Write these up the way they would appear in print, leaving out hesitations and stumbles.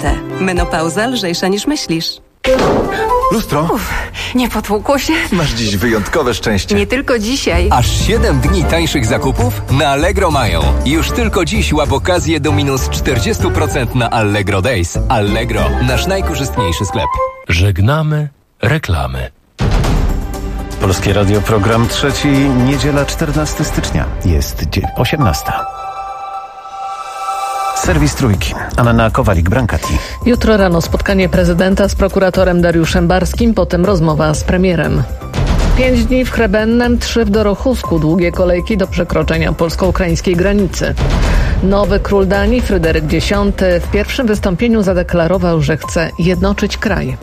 Forte. Menopauza lżejsza niż myślisz. Lustro? Nie potłukło się? Masz dziś wyjątkowe szczęście. Nie tylko dzisiaj. Aż 7 dni tańszych zakupów na Allegro mają. Już tylko dziś łap okazję do minus 40% na Allegro Days. Allegro, nasz najkorzystniejszy sklep. Żegnamy reklamy. Polskie Radio, program trzeci, niedziela 14 stycznia. Jest 18. Serwis Trójki. Anna Kowalik-Brankati. Jutro rano spotkanie prezydenta z prokuratorem Dariuszem Barskim, potem rozmowa z premierem. 5 dni w Chrebennem, 3 w Dorochusku. Długie kolejki do przekroczenia polsko-ukraińskiej granicy. Nowy król Danii, Fryderyk X, w pierwszym wystąpieniu zadeklarował, że chce jednoczyć kraj.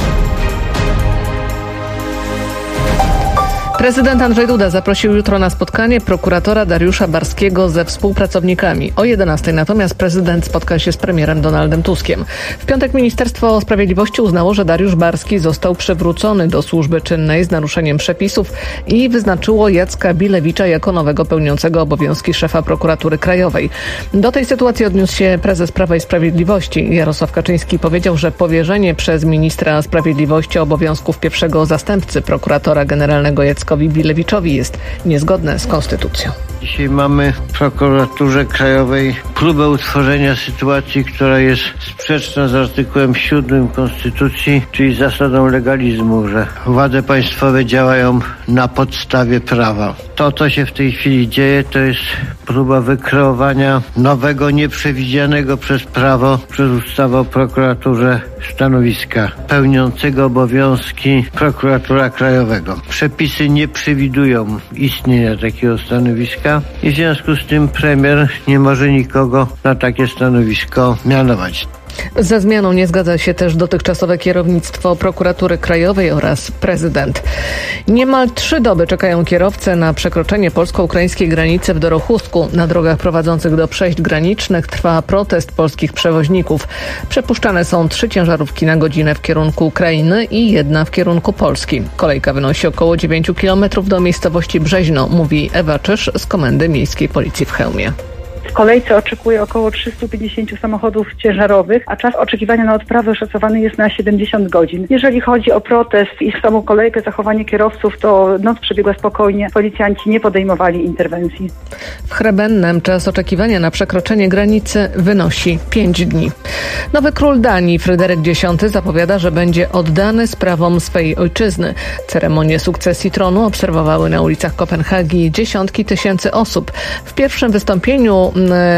Prezydent Andrzej Duda zaprosił jutro na spotkanie prokuratora Dariusza Barskiego ze współpracownikami. O 11:00 natomiast prezydent spotka się z premierem Donaldem Tuskiem. W piątek Ministerstwo Sprawiedliwości uznało, że Dariusz Barski został przywrócony do służby czynnej z naruszeniem przepisów i wyznaczyło Jacka Bilewicza jako nowego pełniącego obowiązki szefa prokuratury krajowej. Do tej sytuacji odniósł się prezes Prawa i Sprawiedliwości. Jarosław Kaczyński powiedział, że powierzenie przez ministra sprawiedliwości obowiązków pierwszego zastępcy prokuratora generalnego Jackowi Bilewiczowi jest niezgodne z konstytucją. Dzisiaj mamy w prokuraturze krajowej próbę utworzenia sytuacji, która jest sprzeczna z artykułem 7 Konstytucji, czyli zasadą legalizmu, że władze państwowe działają na podstawie prawa. To, co się w tej chwili dzieje, to jest próba wykreowania nowego, nieprzewidzianego przez prawo, przez ustawę o prokuraturze stanowiska pełniącego obowiązki prokuratora krajowego. Przepisy nie przewidują istnienia takiego stanowiska i w związku z tym premier nie może nikogo na takie stanowisko mianować. Ze zmianą nie zgadza się też dotychczasowe kierownictwo prokuratury krajowej oraz prezydent. Niemal 3 doby czekają kierowcy na przekroczenie polsko-ukraińskiej granicy w Dorochusku. Na drogach prowadzących do przejść granicznych trwa protest polskich przewoźników. Przepuszczane są 3 ciężarówki na godzinę w kierunku Ukrainy i 1 w kierunku Polski. Kolejka wynosi około 9 km do miejscowości Brzeźno, mówi Ewa Czysz z Komendy Miejskiej Policji w Chełmie. W kolejce oczekuje około 350 samochodów ciężarowych, a czas oczekiwania na odprawę szacowany jest na 70 godzin. Jeżeli chodzi o protest i samą kolejkę, zachowanie kierowców, to noc przebiegła spokojnie. Policjanci nie podejmowali interwencji. W Chrebennem czas oczekiwania na przekroczenie granicy wynosi 5 dni. Nowy król Danii, Fryderyk X, zapowiada, że będzie oddany sprawom swej ojczyzny. Ceremonię sukcesji tronu obserwowały na ulicach Kopenhagi dziesiątki tysięcy osób. W pierwszym wystąpieniu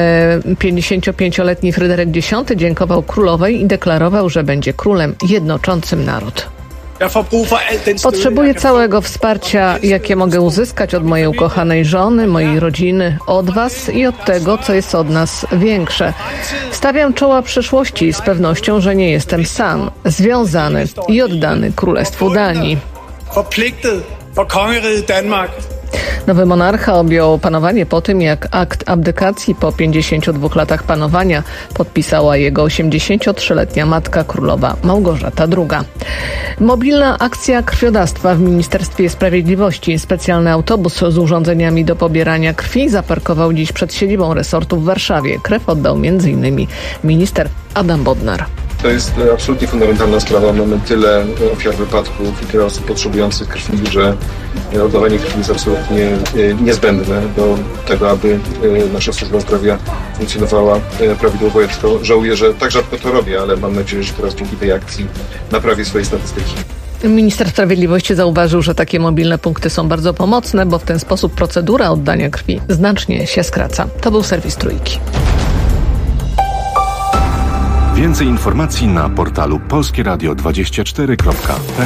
55-letni Fryderyk X dziękował królowej i deklarował, że będzie królem jednoczącym naród. Potrzebuję całego wsparcia, jakie mogę uzyskać od mojej ukochanej żony, mojej rodziny, od was i od tego, co jest od nas większe. Stawiam czoła przyszłości z pewnością, że nie jestem sam, związany i oddany Królestwu Danii. Nowy monarcha objął panowanie po tym, jak akt abdykacji po 52 latach panowania podpisała jego 83-letnia matka królowa Małgorzata II. Mobilna akcja krwiodawstwa w Ministerstwie Sprawiedliwości. Specjalny autobus z urządzeniami do pobierania krwi zaparkował dziś przed siedzibą resortu w Warszawie. Krew oddał m.in. minister Adam Bodnar. To jest absolutnie fundamentalna sprawa. Mamy tyle ofiar wypadków i tyle osób potrzebujących krwi, że oddawanie krwi jest absolutnie niezbędne do tego, aby nasza służba zdrowia funkcjonowała prawidłowo. Ja tylko żałuję, że tak rzadko to robię, ale mam nadzieję, że teraz dzięki tej akcji naprawię swoje statystyki. Minister Sprawiedliwości zauważył, że takie mobilne punkty są bardzo pomocne, bo w ten sposób procedura oddania krwi znacznie się skraca. To był serwis Trójki. Więcej informacji na portalu polskieradio24.pl.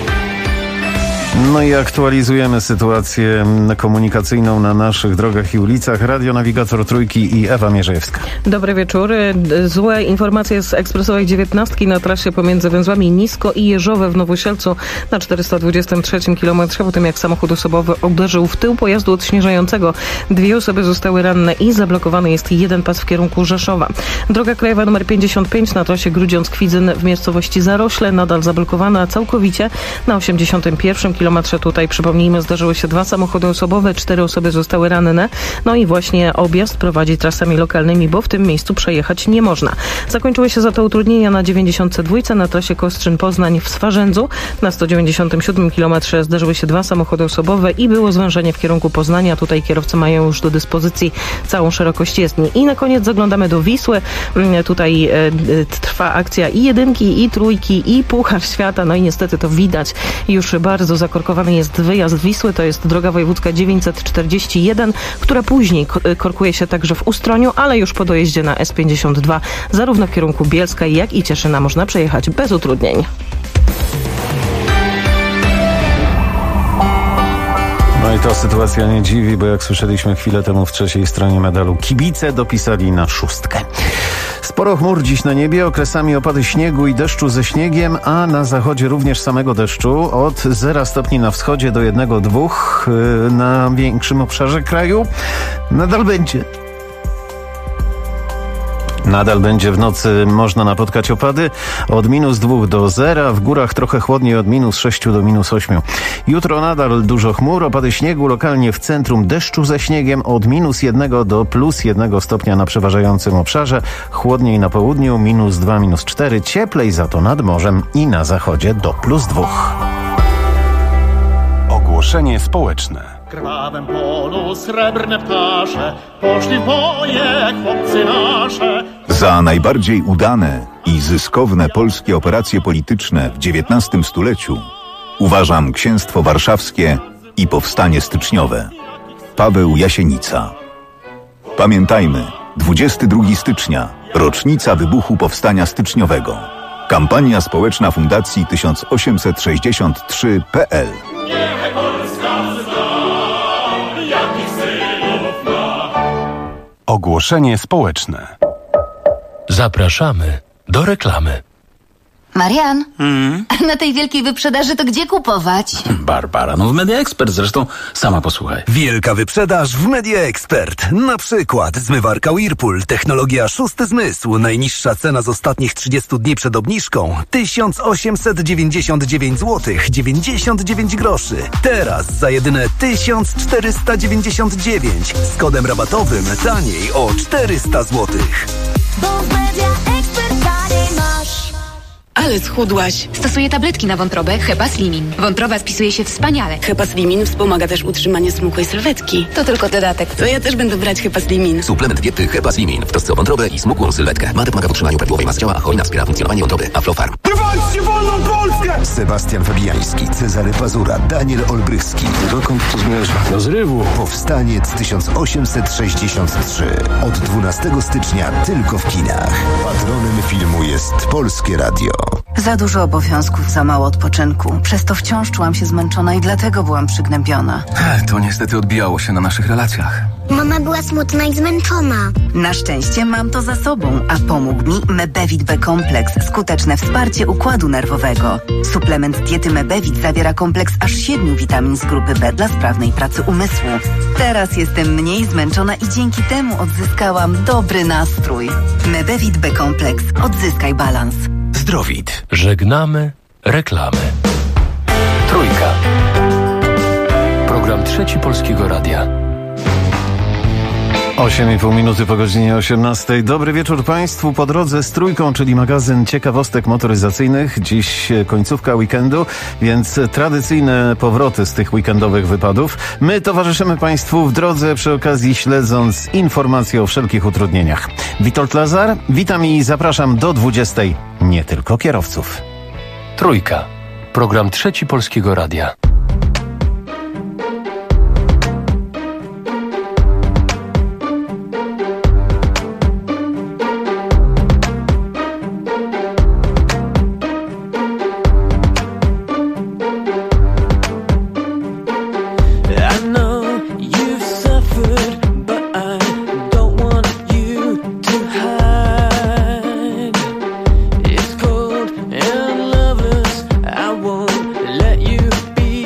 No i aktualizujemy sytuację komunikacyjną na naszych drogach i ulicach. Radionawigator Trójki i Ewa Mierzejewska. Dobry wieczór. Złe informacje z ekspresowej 19 na trasie pomiędzy węzłami Nisko i Jeżowe w Nowosielcu na 423 km po tym, jak samochód osobowy uderzył w tył pojazdu odśnieżającego. 2 osoby zostały ranne i zablokowany jest jeden pas w kierunku Rzeszowa. Droga krajowa nr 55 na trasie Grudziądz-Kwidzyn w miejscowości Zarośle nadal zablokowana całkowicie na 81 km kilometrze tutaj, przypomnijmy, zdarzyły się 2 samochody osobowe, 4 osoby zostały ranne. No i właśnie objazd prowadzi trasami lokalnymi, bo w tym miejscu przejechać nie można. Zakończyły się za to utrudnienia na 92 na trasie Kostrzyn-Poznań w Swarzędzu. Na 197 kilometrze zdarzyły się 2 samochody osobowe i było zwężenie w kierunku Poznania. Tutaj kierowcy mają już do dyspozycji całą szerokość jezdni. I na koniec zaglądamy do Wisły. Tutaj trwa akcja i 1, i 3, i Puchar Świata. No i niestety to widać. Już bardzo zakorkowany jest wyjazd Wisły. To jest droga wojewódzka 941, która później korkuje się także w Ustroniu, ale już po dojeździe na S52 zarówno w kierunku Bielska, jak i Cieszyna można przejechać bez utrudnień. No i to sytuacja nie dziwi, bo jak słyszeliśmy chwilę temu w trzeciej stronie medalu, kibice dopisali na 6. Sporo chmur dziś na niebie, okresami opady śniegu i deszczu ze śniegiem, a na zachodzie również samego deszczu. Od 0 stopni na wschodzie do 1-2 na większym obszarze kraju. Nadal będzie w nocy można napotkać opady od -2 do 0, w górach trochę chłodniej od -6 do -8. Jutro nadal dużo chmur, opady śniegu, lokalnie w centrum deszczu ze śniegiem od -1 do +1 stopnia na przeważającym obszarze, chłodniej na południu -2, -4, cieplej za to nad morzem i na zachodzie do +2. Ogłoszenie społeczne. W krwawym polu srebrne ptasze, poszli w boje chłopcy nasze. Za najbardziej udane i zyskowne polskie operacje polityczne w XIX stuleciu uważam Księstwo Warszawskie i Powstanie Styczniowe. Paweł Jasienica. Pamiętajmy, 22 stycznia, rocznica wybuchu Powstania Styczniowego. Kampania społeczna Fundacji 1863.pl. Ogłoszenie społeczne. Zapraszamy do reklamy. Marian, na tej wielkiej wyprzedaży to gdzie kupować? Barbara, w Media Expert, zresztą sama posłuchaj. Wielka wyprzedaż w Media Expert. Na przykład zmywarka Whirlpool, technologia 6. zmysł. Najniższa cena z ostatnich 30 dni przed obniżką 1899 zł 99 groszy. Teraz za jedyne 1499 z kodem rabatowym taniej o 400 zł. Bo w Media Expert taniej masz. Ale schudłaś. Stosuję tabletki na wątrobę Hepaslimin. Wątroba spisuje się wspaniale. Hepaslimin wspomaga też utrzymanie smukłej sylwetki. To tylko dodatek. To ja też będę brać Hepaslimin. Suplement diety Hepaslimin w trosce o wątrobę i smukłą sylwetkę. Ma pomaga w utrzymaniu prawidłowej masy ciała, a hojna wspiera funkcjonowanie wątroby. Aflofarm. Walczcie wolną Polskę! Sebastian Fabiański, Cezary Pazura, Daniel Olbrychski. Dokąd to zmierza? Do zrywu. Powstaniec 1863. Od 12 stycznia tylko w kinach. Patronem filmu jest Polskie Radio. Za dużo obowiązków, za mało odpoczynku. Przez to wciąż czułam się zmęczona i dlatego byłam przygnębiona. To niestety odbijało się na naszych relacjach. Mama była smutna i zmęczona. Na szczęście mam to za sobą, a pomógł mi Mebevit B-kompleks. Skuteczne wsparcie układu nerwowego. Suplement diety Mebevit zawiera kompleks aż 7 witamin z grupy B dla sprawnej pracy umysłu. Teraz jestem mniej zmęczona i dzięki temu odzyskałam dobry nastrój. Mebevit B-kompleks. Odzyskaj balans. Zdrowit. Żegnamy reklamy. Trójka. Program Trzeci Polskiego Radia. 8,5 minuty po godzinie 18. Dobry wieczór Państwu. Po drodze z Trójką, czyli magazyn ciekawostek motoryzacyjnych. Dziś końcówka weekendu, więc tradycyjne powroty z tych weekendowych wypadów. My towarzyszymy Państwu w drodze, przy okazji śledząc informacje o wszelkich utrudnieniach. Witold Lazar, witam i zapraszam do 20. Nie tylko kierowców. Trójka. Program Trzeci Polskiego Radia. It's cold and loveless. I won't let you be.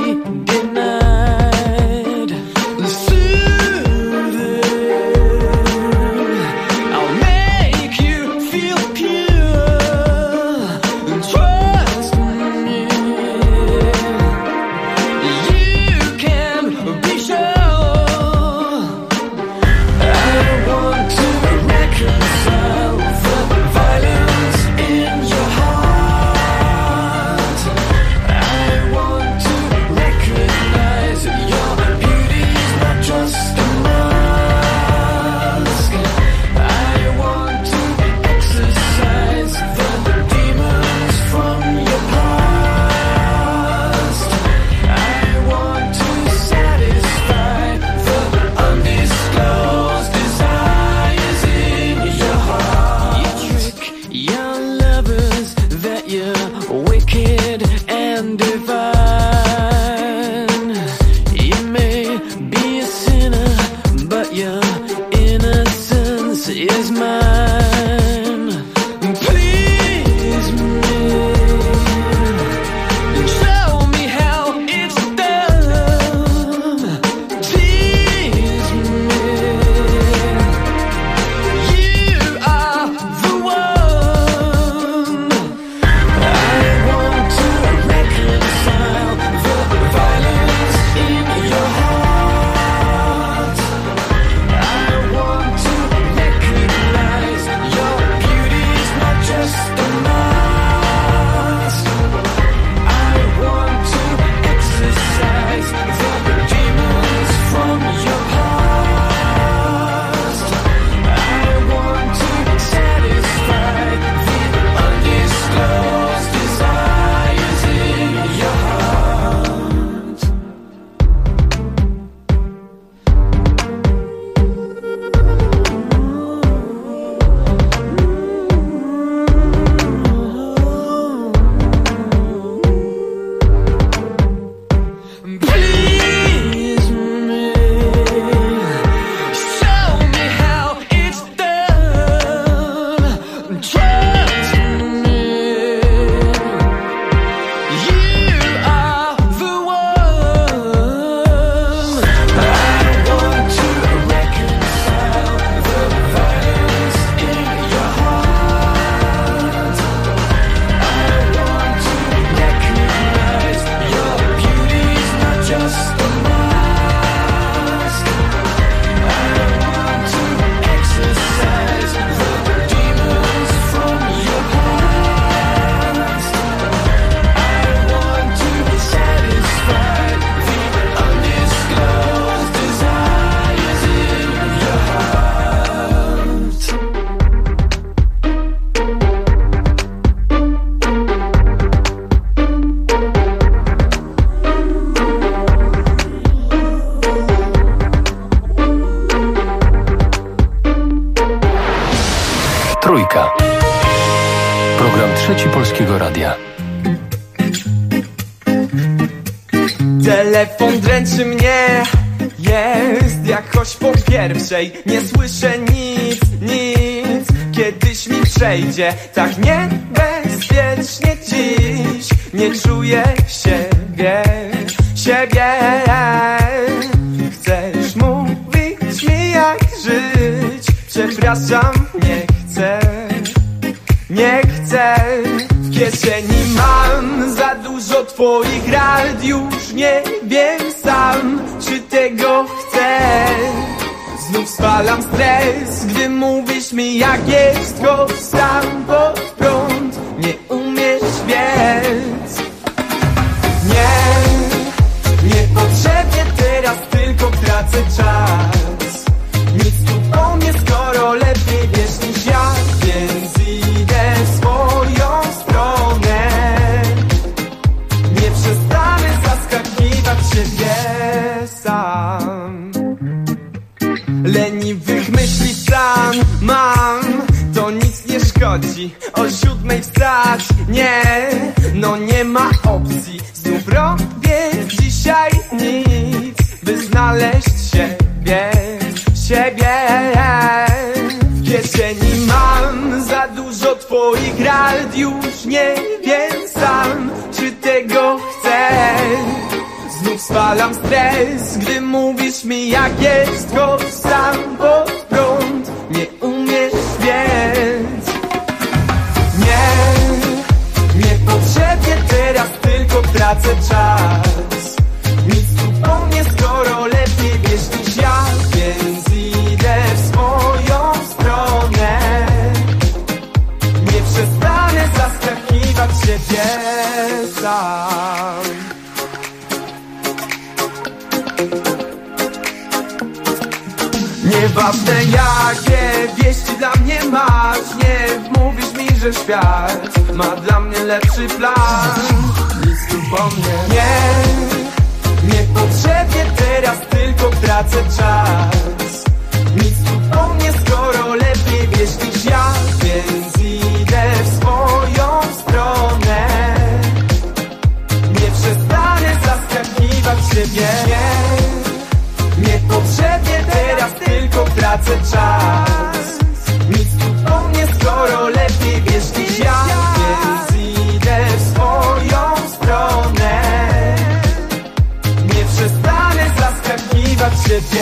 Trzeci Polskiego Radia. Telefon dręczy mnie, jest jakoś po pierwszej. Nie słyszę nic, kiedyś mi przejdzie. Tak niebezpiecznie dziś, nie czuję siebie. Chcesz mówić mi jak żyć? Przepraszam, nie chcę. W kieszeni mam za dużo twoich rad, już nie wiem sam, czy tego chcę. Znów spalam stres, gdy mówisz mi jak jest, choć sam pod prąd nie umiesz biec. Niepotrzebnie teraz tylko tracę czas. Nic tu po mnie, skoro lepiej wiesz niż ja, więc idę w swoją stronę. Nie przestanę zaskakiwać siebie sam. Leniwych myśli sam mam, to nic nie szkodzi. O 7:00 wstać, nie ma opcji. Znów robię dzisiaj nic, by znaleźć siebie. W kieszeni mam za dużo twoich rad, już nie wiem sam, czy tego chcę. Znów spalam stres, gdy mówisz mi jak jest, choć sam pod prąd nie umiesz biec. Niepotrzebnie teraz tylko tracę czas. Nic tu po mnie, skoro lepiej wiesz niż ja, więc idę w swoją stronę. Nie przestanę zaskakiwać siebie sam. Nieważne jakie wieści dla mnie masz, nie mówisz mi, że świat ma dla mnie lepszy plan. Nic tu po mnie, niepotrzebnie teraz tylko tracę czas. Nic tu po mnie, skoro lepiej wiesz niż ja, więc idę w swoją stronę. Nie przestanę zaskakiwać siebie. Niepotrzebnie teraz tylko tracę czas. Nic tu po mnie, skoro lepiej wiesz niż ja, więc idę w swoją stronę. Nie przestanę zaskakiwać siebie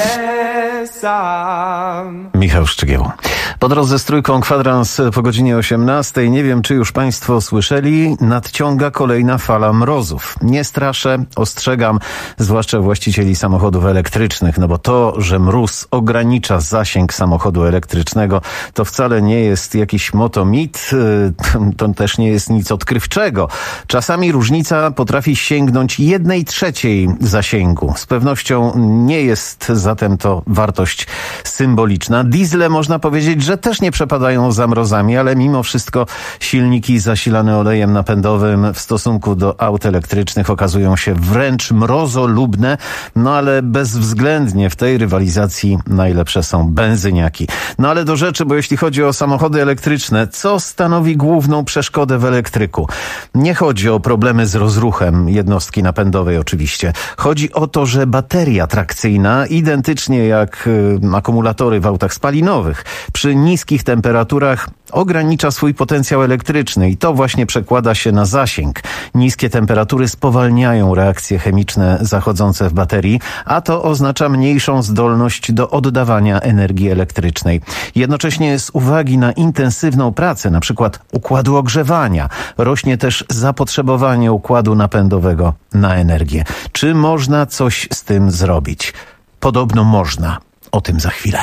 sam. Michał Szczygieł. Po drodze z Trójką kwadrans po godzinie 18. Nie wiem, czy już państwo słyszeli, nadciąga kolejna fala mrozów. Nie straszę, ostrzegam, zwłaszcza właścicieli samochodów elektrycznych, no bo to, że mróz ogranicza zasięg samochodu elektrycznego, to wcale nie jest jakiś motomit, to też nie jest nic odkrywczego. Czasami różnica potrafi sięgnąć 1/3 zasięgu. Z pewnością nie jest zatem to wartość symboliczna. Diesle, można powiedzieć, że też nie przepadają za mrozami, ale mimo wszystko silniki zasilane olejem napędowym w stosunku do aut elektrycznych okazują się wręcz mrozolubne, no ale bezwzględnie w tej rywalizacji najlepsze są benzyniaki. No ale do rzeczy, bo jeśli chodzi o samochody elektryczne, co stanowi główną przeszkodę w elektryku? Nie chodzi o problemy z rozruchem jednostki napędowej oczywiście. Chodzi o to, że bateria trakcyjna, identycznie jak akumulatory w autach spalinowych, przy niskich temperaturach ogranicza swój potencjał elektryczny i to właśnie przekłada się na zasięg. Niskie temperatury spowalniają reakcje chemiczne zachodzące w baterii, a to oznacza mniejszą zdolność do oddawania energii elektrycznej. Jednocześnie z uwagi na intensywną pracę, na przykład układu ogrzewania, rośnie też zapotrzebowanie układu napędowego na energię. Czy można coś z tym zrobić? Podobno można. O tym za chwilę.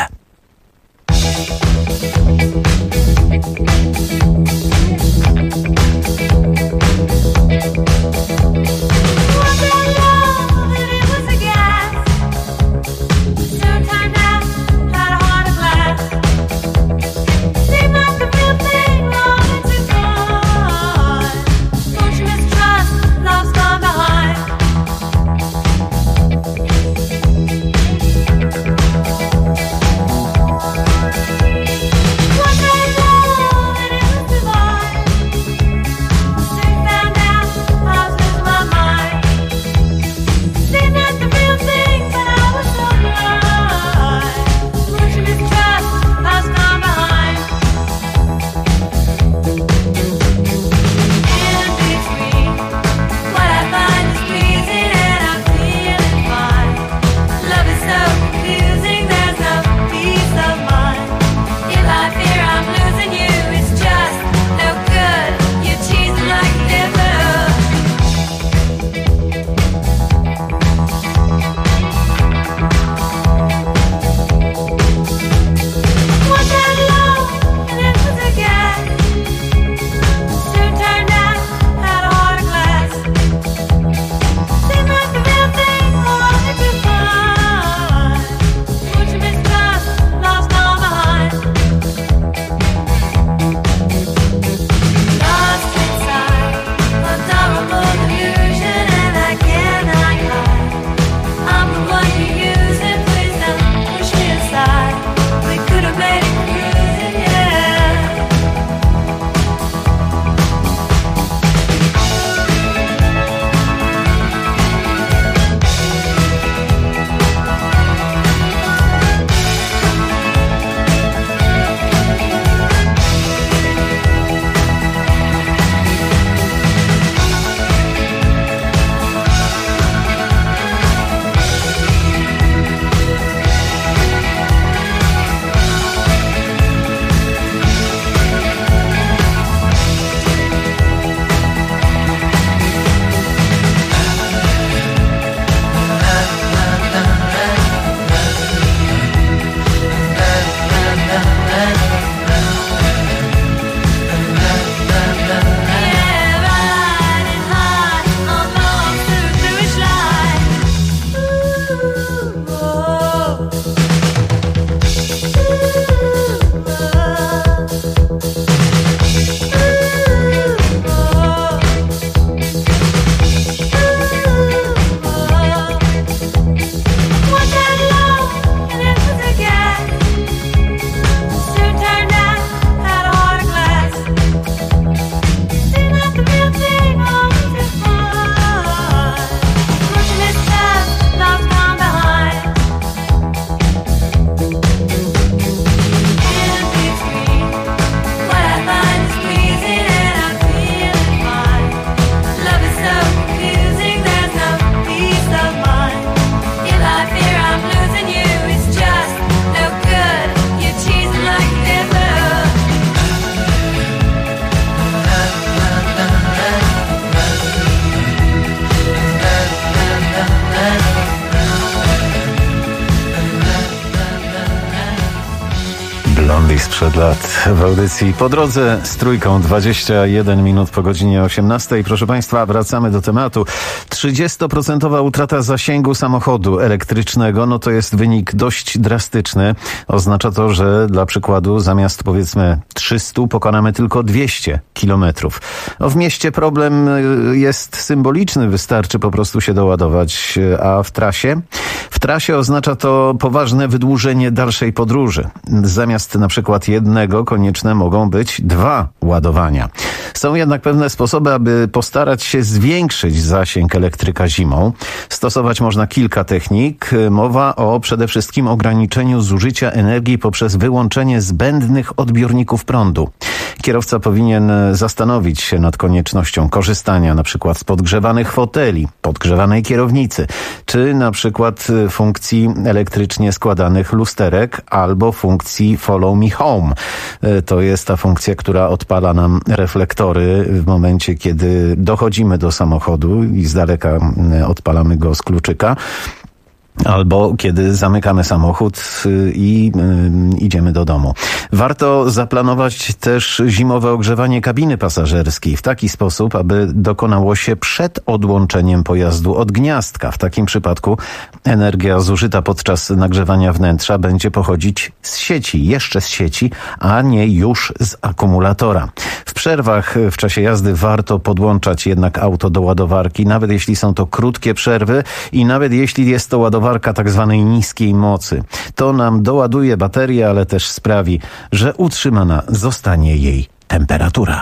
sprzed lat w audycji Po drodze z Trójką, 21 minut po godzinie 18. Proszę Państwa, wracamy do tematu. 30% utrata zasięgu samochodu elektrycznego, no to jest wynik dość drastyczny. Oznacza to, że dla przykładu zamiast powiedzmy 300 pokonamy tylko 200 kilometrów. No w mieście problem jest symboliczny, wystarczy po prostu się doładować, a w trasie? W trasie oznacza to poważne wydłużenie dalszej podróży. Zamiast na przykład jednego konieczne mogą być 2 ładowania. Są jednak pewne sposoby, aby postarać się zwiększyć zasięg elektryka zimą. Stosować można kilka technik. Mowa o przede wszystkim ograniczeniu zużycia energii poprzez wyłączenie zbędnych odbiorników prądu. Kierowca powinien zastanowić się nad koniecznością korzystania na przykład z podgrzewanych foteli, podgrzewanej kierownicy, czy na przykład funkcji elektrycznie składanych lusterek albo funkcji Follow Me Home. To jest ta funkcja, która odpala nam reflektory w momencie, kiedy dochodzimy do samochodu i z daleka odpalamy go z kluczyka. Albo kiedy zamykamy samochód i idziemy do domu. Warto zaplanować też zimowe ogrzewanie kabiny pasażerskiej w taki sposób, aby dokonało się przed odłączeniem pojazdu od gniazdka. W takim przypadku energia zużyta podczas nagrzewania wnętrza będzie pochodzić z sieci, jeszcze z sieci, a nie już z akumulatora. W przerwach w czasie jazdy warto podłączać jednak auto do ładowarki, nawet jeśli są to krótkie przerwy i nawet jeśli jest to ładowarka tak zwanej niskiej mocy. To nam doładuje baterię, ale też sprawi, że utrzymana zostanie jej temperatura.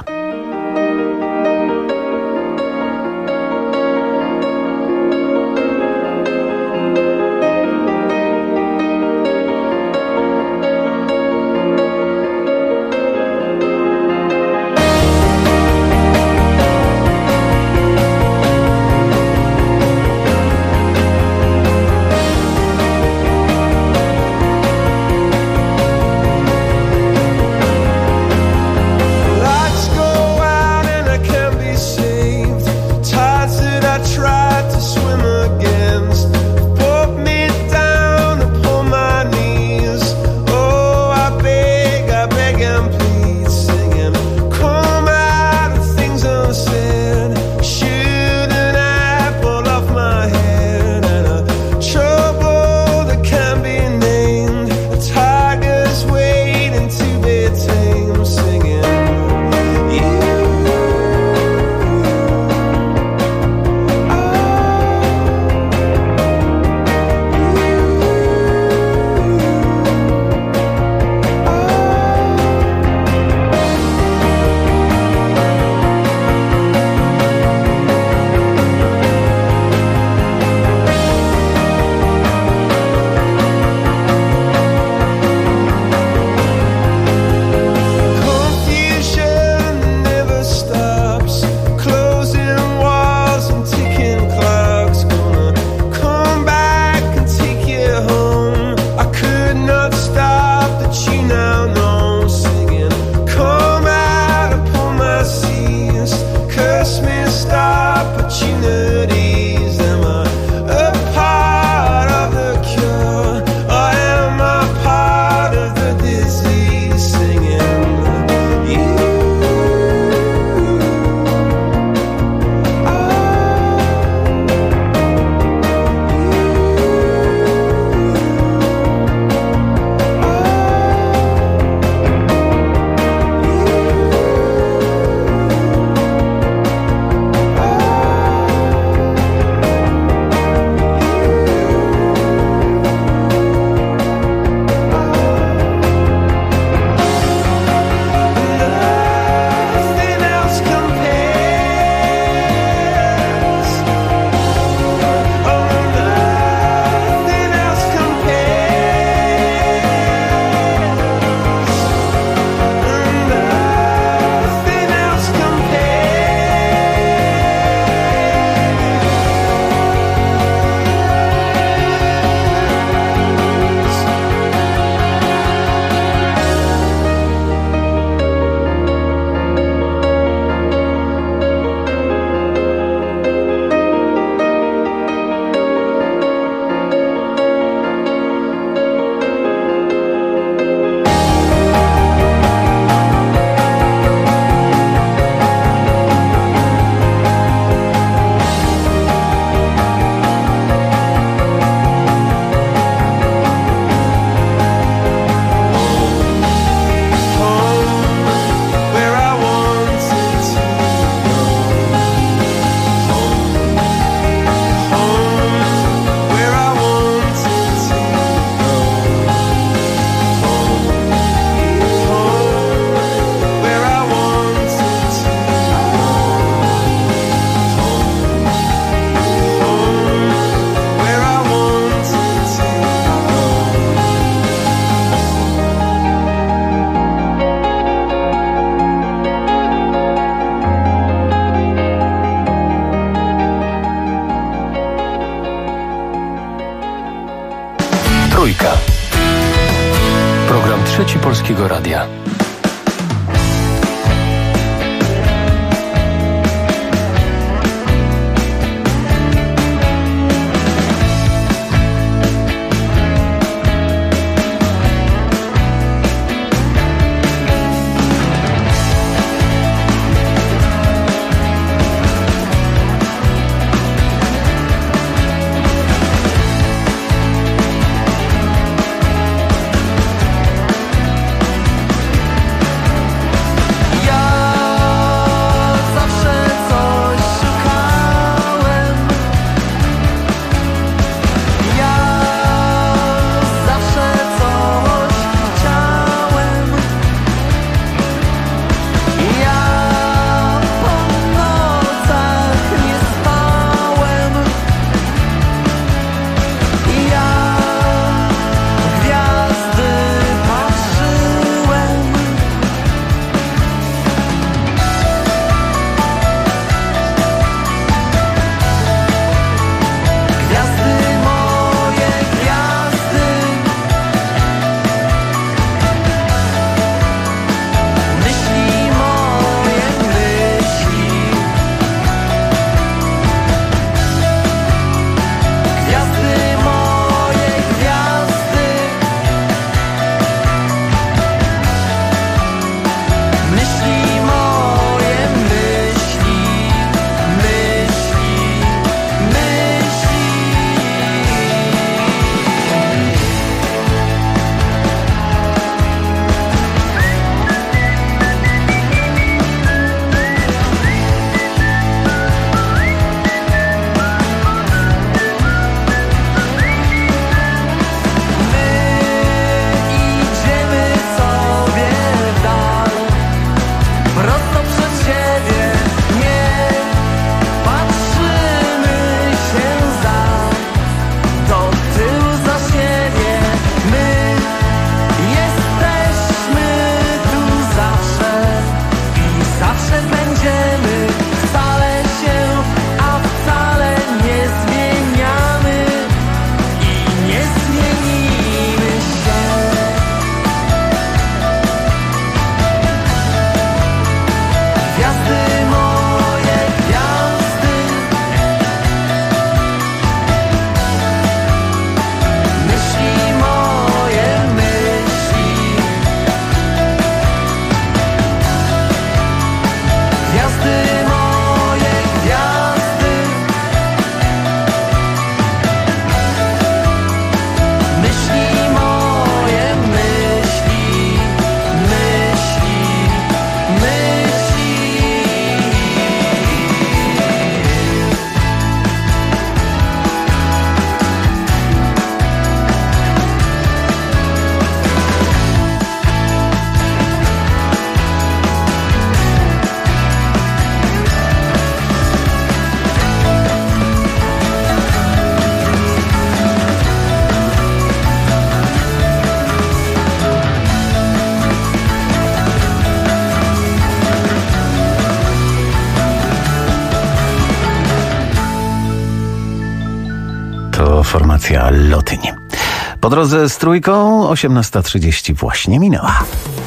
Trzeci Polskiego Radia. Formacja Lotyń. Po drodze z Trójką 18:30 właśnie minęła.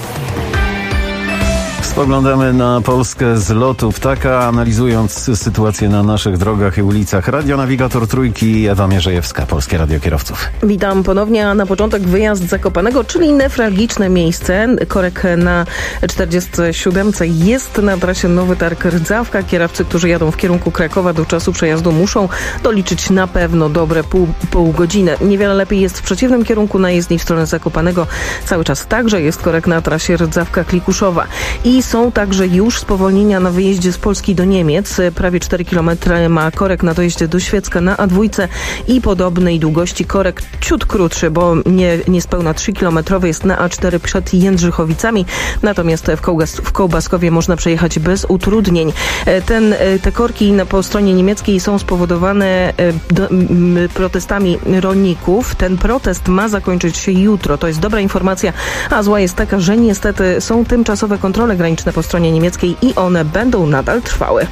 Spoglądamy na Polskę z lotu ptaka, analizując sytuację na naszych drogach i ulicach. Radionawigator Trójki, Ewa Mierzejewska, Polskie Radio Kierowców. Witam ponownie, a na początek wyjazd z Zakopanego, czyli newralgiczne miejsce. Korek na 47 jest na trasie Nowy Targ Rdzawka. Kierowcy, którzy jadą w kierunku Krakowa, do czasu przejazdu muszą doliczyć na pewno dobre pół godziny. Niewiele lepiej jest w przeciwnym kierunku na jezdni w stronę Zakopanego. Cały czas także jest korek na trasie Rdzawka-Klikuszowa. I są także już spowolnienia na wyjeździe z Polski do Niemiec. Prawie 4 km ma korek na dojeździe do Świecka na A2 i podobnej długości korek ciut krótszy, bo niespełna 3 km jest na A4 przed Jędrzychowicami. Natomiast w Kołbaskowie można przejechać bez utrudnień. Te korki po stronie niemieckiej są spowodowane protestami rolników. Ten protest ma zakończyć się jutro. To jest dobra informacja, a zła jest taka, że niestety są tymczasowe kontrole graniczne po stronie niemieckiej i one będą nadal trwały.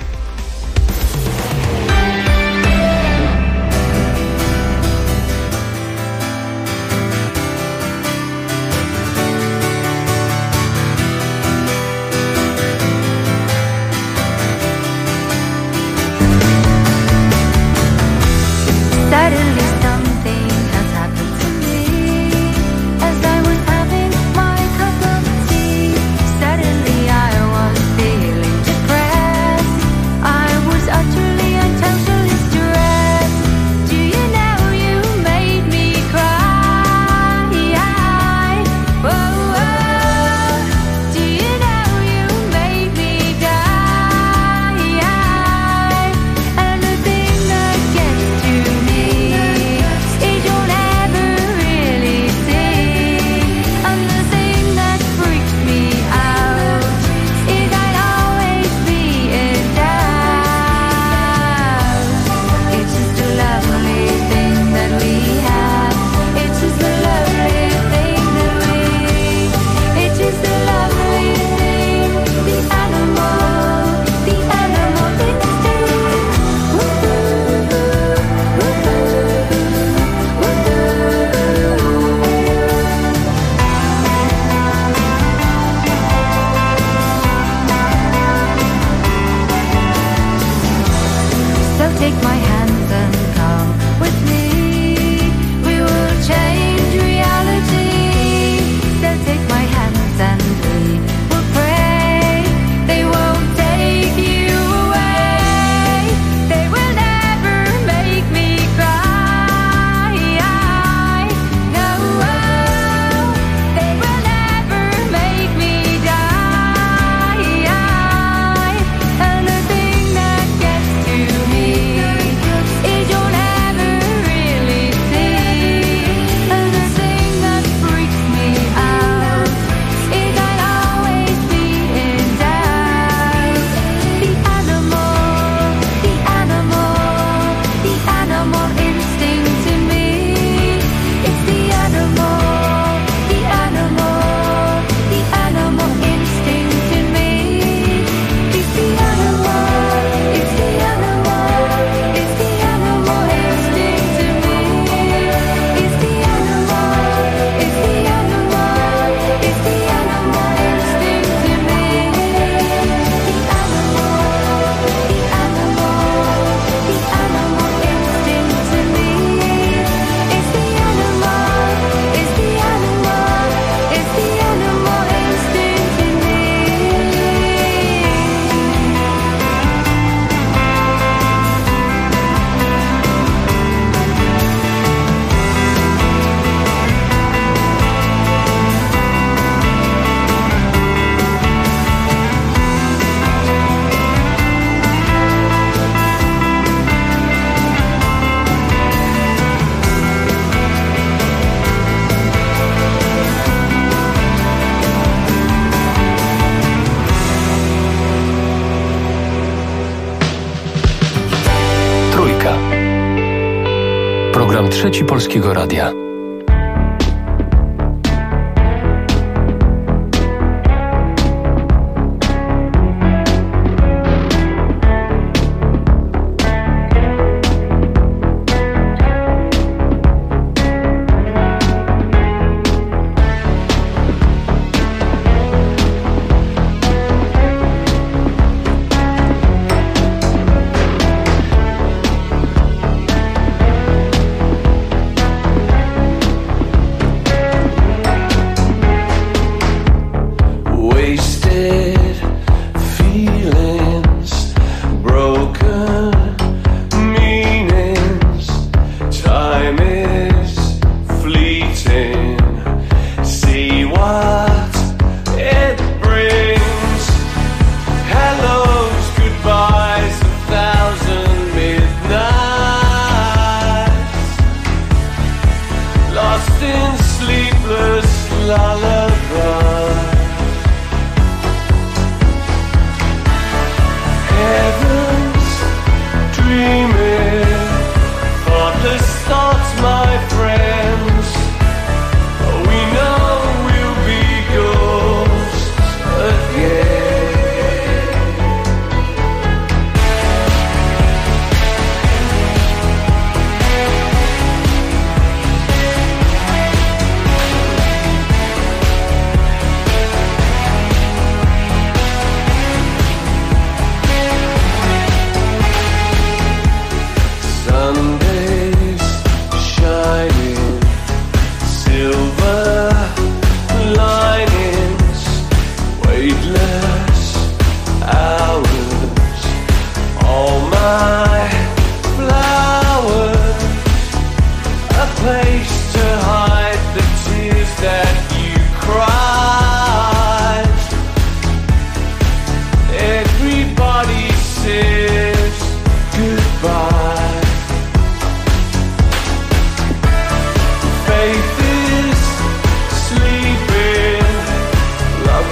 Program Trzeci Polskiego Radia.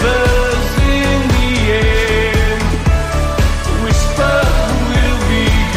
Whisper will be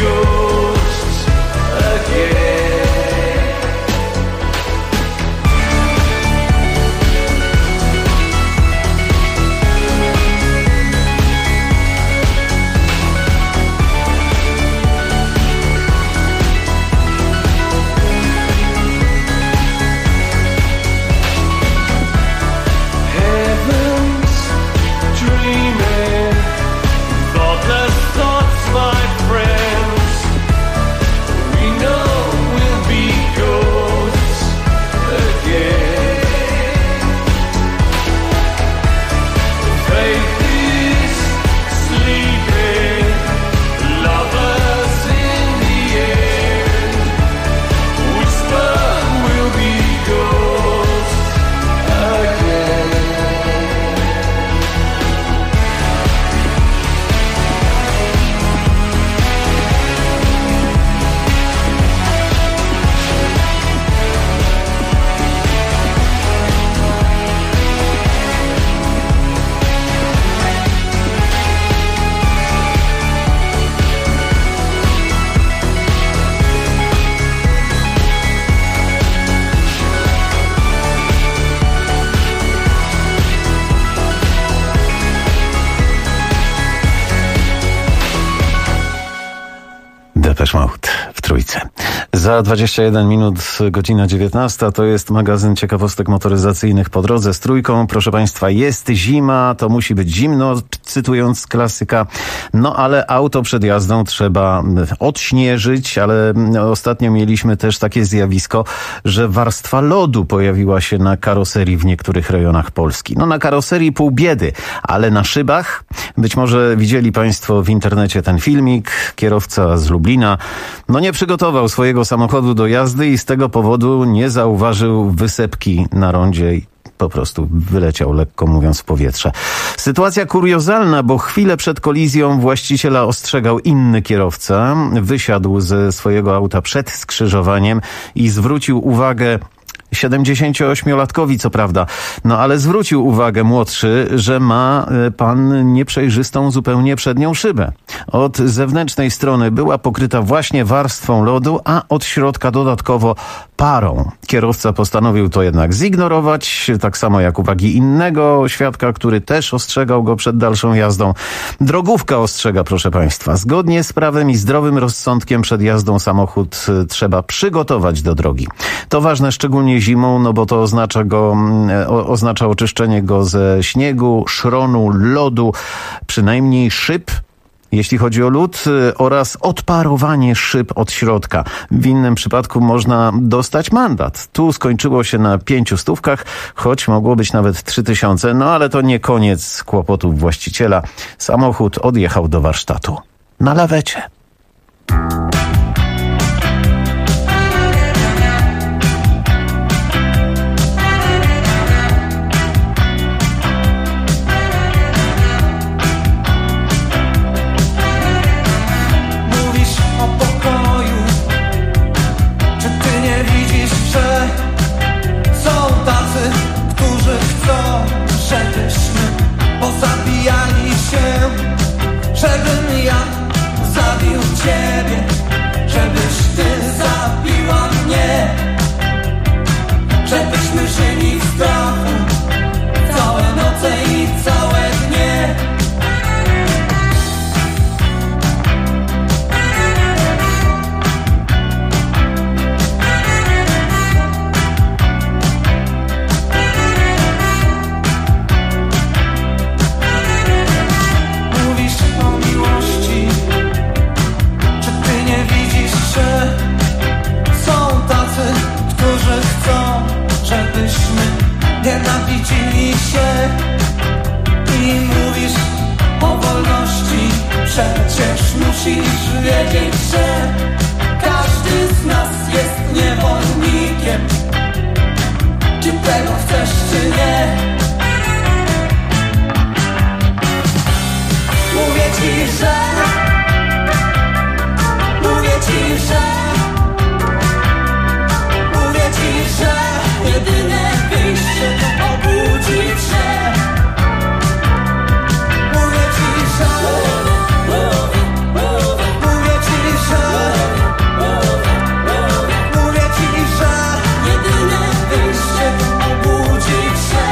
Depeche Mode w Trójce. Za 21 minut, godzina 19, to jest magazyn ciekawostek motoryzacyjnych po drodze z Trójką. Proszę Państwa, jest zima, to musi być zimno, cytując klasyka. No ale auto przed jazdą trzeba odśnieżyć, ale ostatnio mieliśmy też takie zjawisko, że warstwa lodu pojawiła się na karoserii w niektórych rejonach Polski. No na karoserii pół biedy, ale na szybach, być może widzieli Państwo w internecie ten filmik, kierowca z Lublina, no nie przygotował swojego samochodu do jazdy i z tego powodu nie zauważył wysepki na rondzie i po prostu wyleciał, lekko mówiąc, w powietrze. Sytuacja kuriozalna, bo chwilę przed kolizją właściciela ostrzegał inny kierowca. Wysiadł ze swojego auta przed skrzyżowaniem i zwrócił uwagę 78-latkowi, co prawda, no ale zwrócił uwagę młodszy, że ma pan nieprzejrzystą zupełnie przednią szybę. Od zewnętrznej strony była pokryta właśnie warstwą lodu, a od środka dodatkowo parą. Kierowca postanowił to jednak zignorować, tak samo jak uwagi innego świadka, który też ostrzegał go przed dalszą jazdą. Drogówka ostrzega, proszę Państwa. Zgodnie z prawem i zdrowym rozsądkiem przed jazdą samochód trzeba przygotować do drogi. To ważne szczególnie zimą, no bo to oznacza oczyszczenie go ze śniegu, szronu, lodu, przynajmniej szyb, jeśli chodzi o lód, oraz odparowanie szyb od środka. W innym przypadku można dostać mandat. Tu skończyło się na 500, choć mogło być nawet 3000, no ale to nie koniec kłopotów właściciela. Samochód odjechał do warsztatu na lawecie. Żebym ja zabił ciebie, żebyś ty zabiła mnie, żebyśmy żyli w strachu całe noce i całe dnie. Nienawidzili się i mówisz o wolności. Przecież musisz wiedzieć, że każdy z nas jest niewolnikiem. Czy tego chcesz, czy nie? Mówię ci, że jedyne wyjście to obudzić się. Mówię ci, że jedyne wyjście to obudzić się.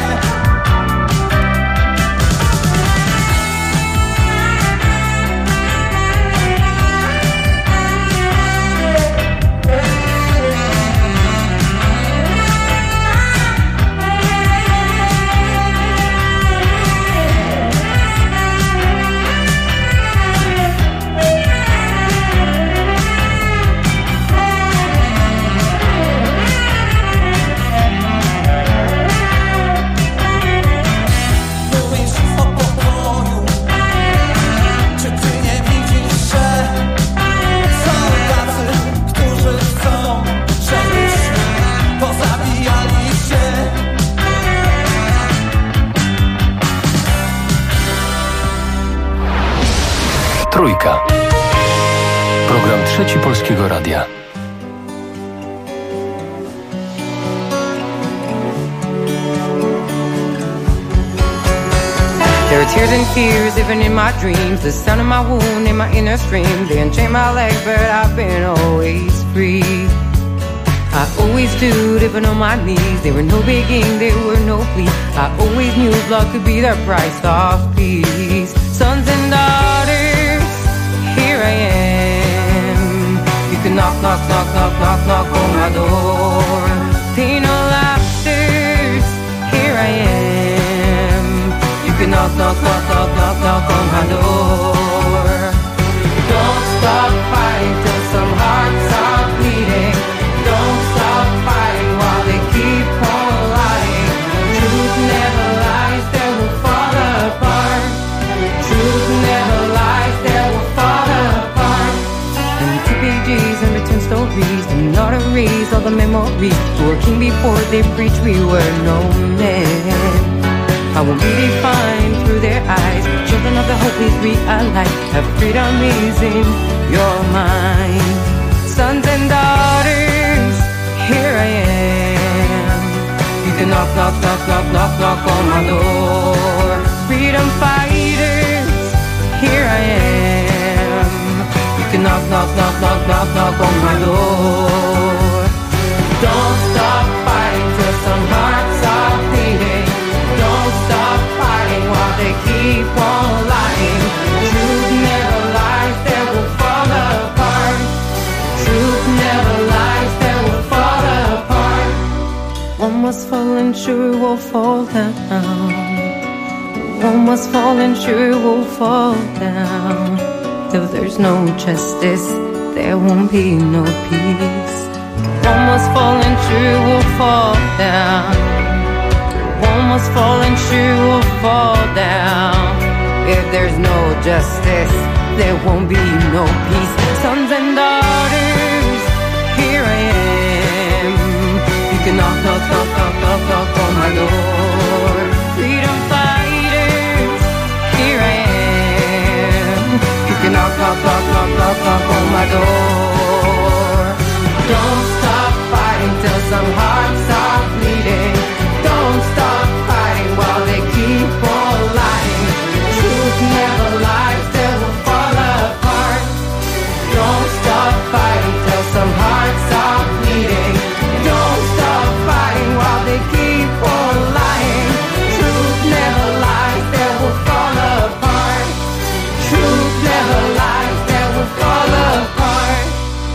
Trójka. Program Trzeci Polskiego Radia. There are tears and fears even in my dreams. The sound of my wound in my inner scream. They unchain my legs, but I've been always free. I always stood even on my knees. They were no begging, they were no plea. I always knew blood could be the price of peace. Sons and daughters, here I am. can knock, knock, knock, knock, knock, knock on my door. Pain or laughters, here I am. You can knock, knock, knock, knock, knock, knock on my door. Don't stop fighting till some hearts are bleeding. Don't stop fighting while they keep on lying. Truth never lies, they will fall apart. Truth never lies, they will fall apart. And 2 pages and written stories, and arteries, all the memories. Who were king before they preached, we were no men. I will be defined through their eyes. Children of the hope, please realize that freedom is in your mind. Sons and daughters, here I am. You can knock, knock, knock, knock, knock, knock on my door. Freedom fighters, here I am. You can knock, knock, knock, knock, knock, knock on my door. Don't stop fighting till some hearts are bleeding. Don't stop fighting while they keep on lying. Truth never lies, they will fall apart. Truth never lies, they will fall apart. One must fall and sure will fall down. One must fall and sure will fall down. If there's no justice, there won't be no peace. One must fall and sure will fall down. One must fall and sure will fall down. If there's no justice, there won't be no peace. Sons and daughters, here I am. You can knock, knock, knock, knock, knock, knock on my door. Freedom fighters, here I am. You can knock, knock, knock, knock, knock, knock on my door. Don't stop fighting till some hearts are bleeding. Don't stop fighting while they keep on lying. Truth never lies, they will fall apart. Don't stop fighting till some hearts are bleeding. Don't stop fighting while they keep on lying. Truth never lies, they will fall apart. Truth never lies, they will fall apart.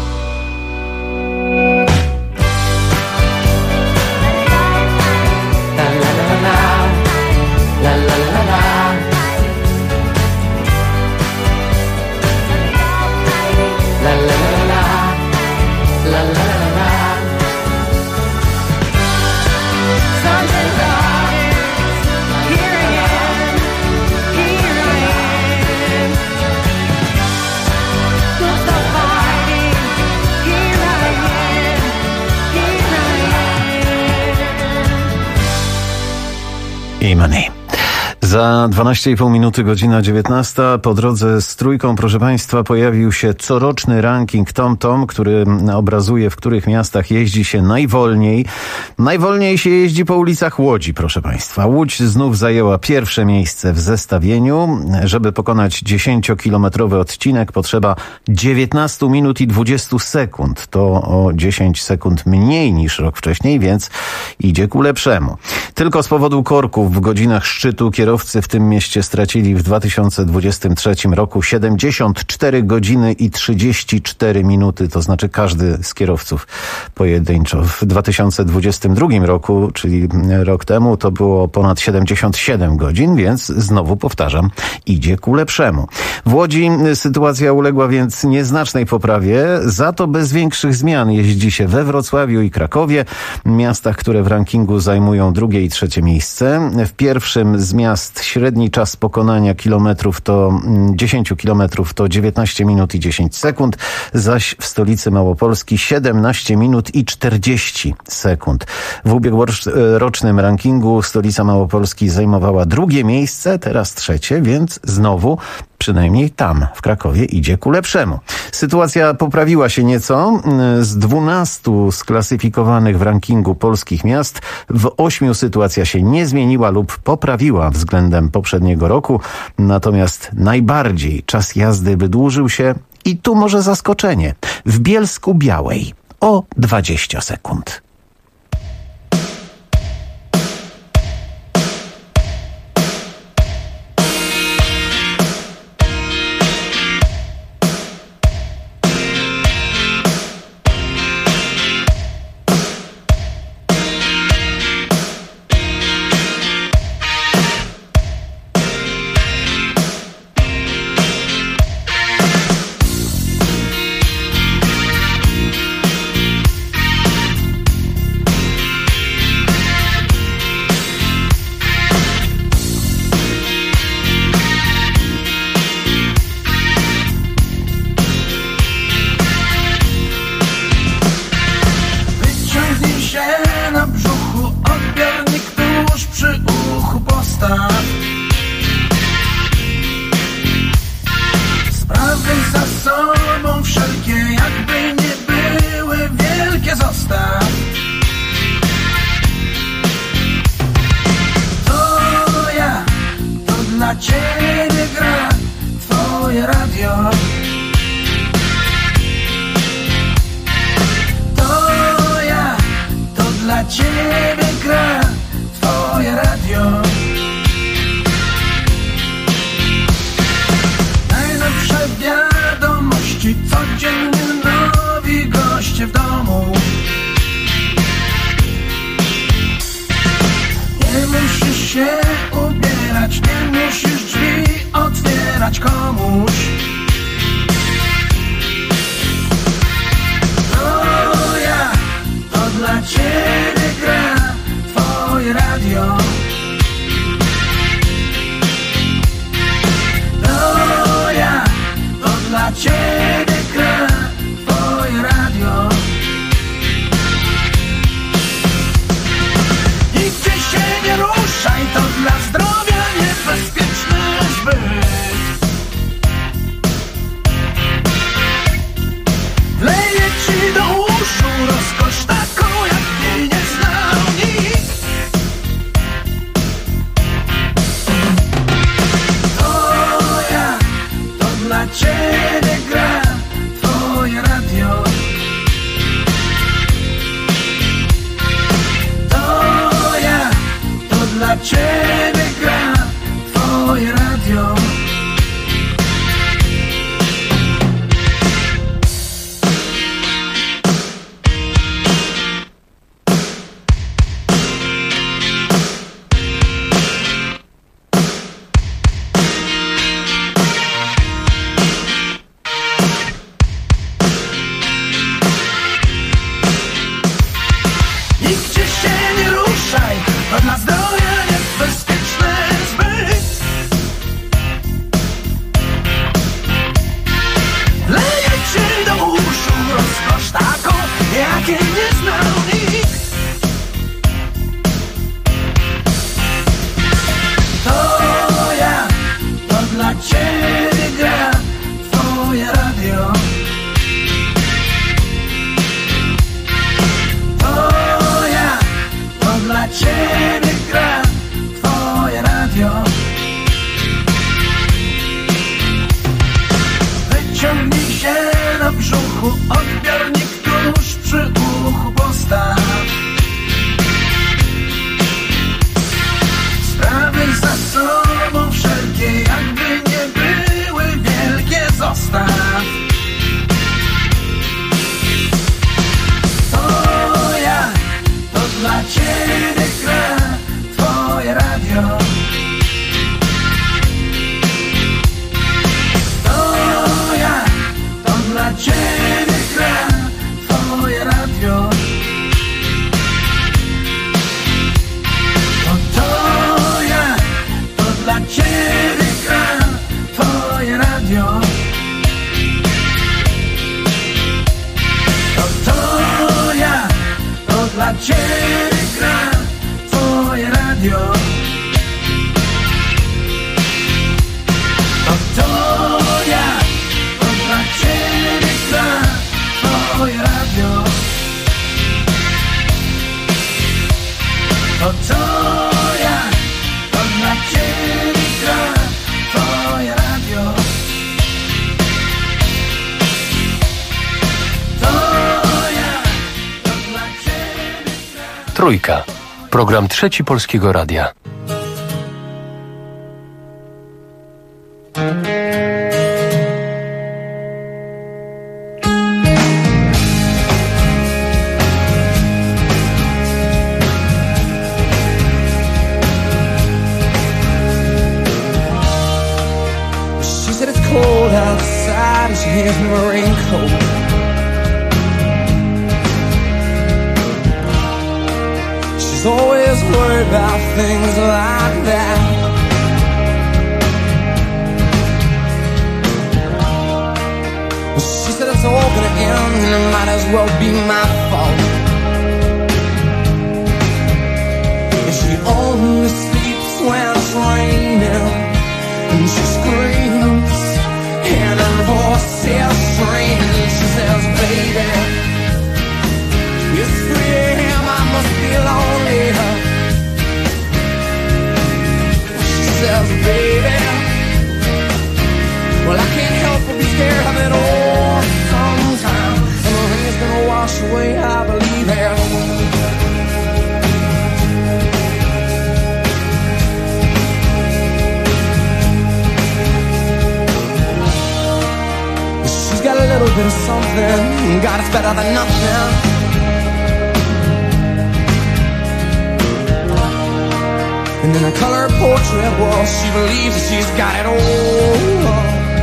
Money. Za 12,5 minuty, godzina 19. Po drodze z Trójką, proszę Państwa, pojawił się coroczny ranking TomTom, który obrazuje, w których miastach jeździ się najwolniej. Najwolniej się jeździ po ulicach Łodzi, proszę Państwa. Łódź znów zajęła pierwsze miejsce w zestawieniu. Żeby pokonać 10-kilometrowy odcinek, potrzeba 19 minut i 20 sekund. To o 10 sekund mniej niż rok wcześniej, więc idzie ku lepszemu. Tylko z powodu korków w godzinach szczytu kierowcy w tym mieście stracili w 2023 roku 74 godziny i 34 minuty, to znaczy każdy z kierowców pojedynczo. W 2022 roku, czyli rok temu, to było ponad 77 godzin, więc znowu powtarzam, idzie ku lepszemu. W Łodzi sytuacja uległa więc nieznacznej poprawie, za to bez większych zmian jeździ się we Wrocławiu i Krakowie, miastach, które w rankingu zajmują drugie i trzecie miejsce. W pierwszym z miast średni czas pokonania kilometrów to 10 kilometrów to 19 minut i 10 sekund, zaś w stolicy Małopolski 17 minut i 40 sekund. W ubiegłorocznym rankingu stolica Małopolski zajmowała drugie miejsce, teraz trzecie, więc znowu przynajmniej tam, w Krakowie, idzie ku lepszemu. Sytuacja poprawiła się nieco. Z 12 sklasyfikowanych w rankingu polskich miast w 8 sytuacja się nie zmieniła lub poprawiła względem poprzedniego roku. Natomiast najbardziej czas jazdy wydłużył się i tu może zaskoczenie. W Bielsku-Białej o 20 sekund. codziennie nowi goście w domu. Nie musisz się ubierać, nie musisz drzwi otwierać komuś. No ja, to dla ciebie gra twoje radio. No ja, to dla ciebie gra twoje radio. Nigdzie się nie ruszaj, to dla zdrowia niebezpieczny zbyt. Wleję ci do uszu rozkosz taką, jak jej nie znał nikt. To ja, to dla ciebie gra twoje radio. To ja, to dla ciebie gra twoje radio. Nigdzie się nie ruszaj, to dla zdrowia niebezpieczny zbyt. Leję ci do uszu rozkosz taką, jakiej nie znał nikt. To ja, to dla ciebie gra twoje radio. To ja, to dla ciebie gra twoje radio. Wyciągnij się na brzuchu, odbiornik tuż przy uchu postaw. Sprawy za sobą wszelkie, jakby nie były wielkie, zostaw. To ja, to dla ciebie gra twoje radio. To ja, to dla ciebie gra twoje radio. To ja, to dla ciebie gra twoje radio. To ja, to dla ciebie gra twoje radio. To ja, to dla ciebie gra twoje radio. To ja, to dla ciebie gra twoje radio. To ja, to dla ciebie gra. Trójka. Program Trzeci Polskiego Radia. She said it's cold outside and she hands me my raincoat. She's always worried about things like that. She said it's all gonna end and it might as well be my fault. And she only sleeps when it's raining, and she screams and her voice is strange. She says, baby, it's 3 a.m., I must be lonely. She says, baby, well, I can't help but be scared of it all sometime. And the rain's gonna wash away, I believe it. She than something. God, it's better than nothing. And in her color portrait wall, she believes that she's got it all.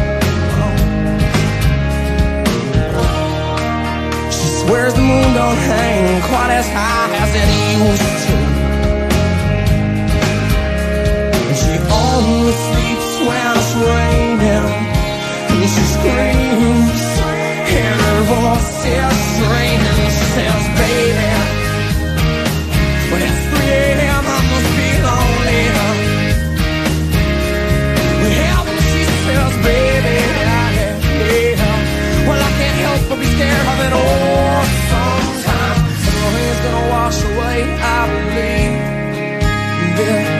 She swears the moon don't hang quite as high as it used to. And she only sleeps when it's raining. And she screams, and her voice is straining. She says, baby, when it's 3 a.m. I must be lonely. Well, when she says, baby, well, I can't help but be scared of it all. Sometimes the rain's gonna wash away, I believe this.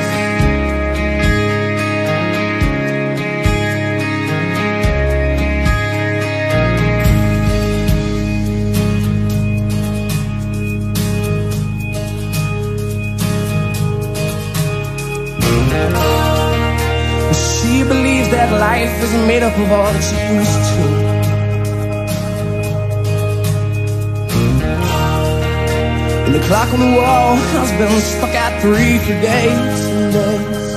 She believes that life isn't made up of all that she used to. And the clock on the wall has been stuck at 3 for days and days.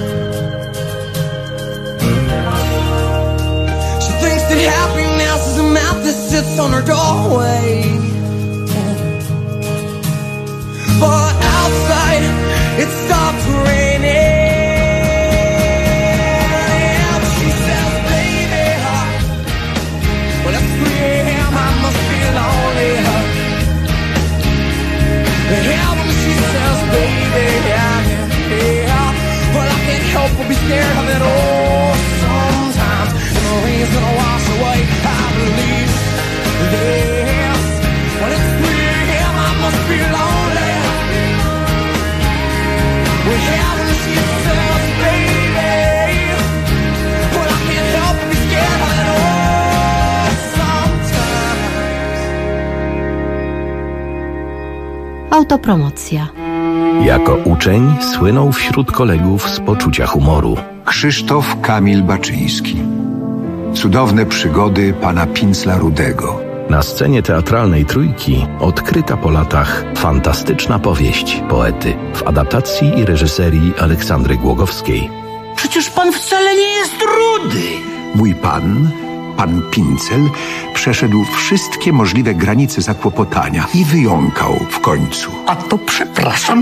She thinks that happiness is a mouth that sits on her doorway. But outside it stopped raining. Yeah, when she says, baby, yeah, well, I can't help but be scared of it all sometimes. And the rain's gonna wash away, I believe this. When it's 3 a.m. I must be lonely. Well, yeah, when she says, baby, well, I can't help but be scared of it all sometimes. Autopromocja. Jako uczeń słynął wśród kolegów z poczucia humoru. Krzysztof Kamil Baczyński. Cudowne przygody pana Pincla Rudego. Na scenie teatralnej Trójki odkryta po latach fantastyczna powieść poety w adaptacji i reżyserii Aleksandry Głogowskiej. Przecież pan wcale nie jest rudy. Mój pan Pincel, przeszedł wszystkie możliwe granice zakłopotania i wyjąkał w końcu. A to przepraszam.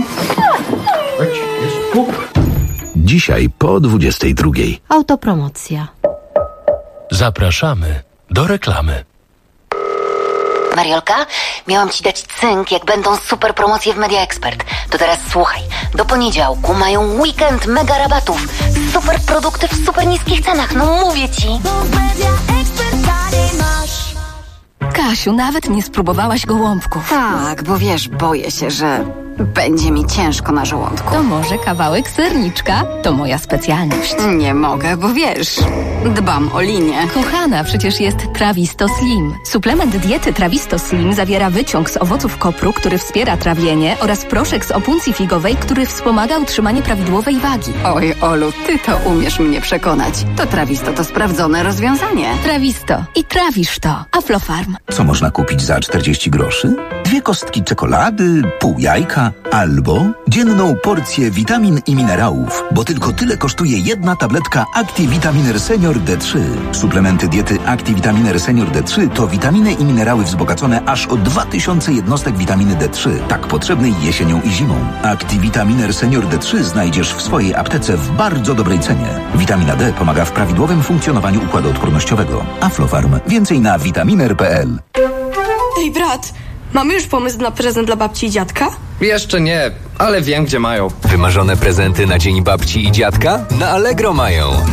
Dzisiaj po 22. Autopromocja. Zapraszamy do reklamy. Mariolka, miałam ci dać cynk, jak będą super promocje w Media Expert. To teraz słuchaj. Do poniedziałku mają weekend mega rabatów. Super produkty w super niskich cenach. No mówię ci. Kasiu, nawet nie spróbowałaś gołąbków. Tak, bo wiesz, boję się, że będzie mi ciężko na żołądku. To może kawałek serniczka? To moja specjalność. Nie mogę, bo wiesz, dbam o linię. Kochana, przecież jest Trawisto Slim. Suplement diety Trawisto Slim zawiera wyciąg z owoców kopru, który wspiera trawienie, oraz proszek z opuncji figowej, który wspomaga utrzymanie prawidłowej wagi. Oj, Olu, ty to umiesz mnie przekonać. To Trawisto to sprawdzone rozwiązanie. Trawisto. I trawisz to. Aflofarm. Co można kupić za 40 groszy? 2 kostki czekolady, pół jajka, albo dzienną porcję witamin i minerałów, bo tylko tyle kosztuje 1 tabletka Activitaminer Senior D3. Suplementy diety Activitaminer Senior D3 to witaminy i minerały wzbogacone aż o 2000 jednostek witaminy D3, tak potrzebnej jesienią i zimą. Activitaminer Senior D3 znajdziesz w swojej aptece w bardzo dobrej cenie. Witamina D pomaga w prawidłowym funkcjonowaniu układu odpornościowego. Aflofarm. Więcej na vitaminer.pl. Ej, brat, mamy już pomysł na prezent dla babci i dziadka? Jeszcze nie, ale wiem, gdzie mają. Wymarzone prezenty na Dzień Babci i Dziadka? Na Allegro mają.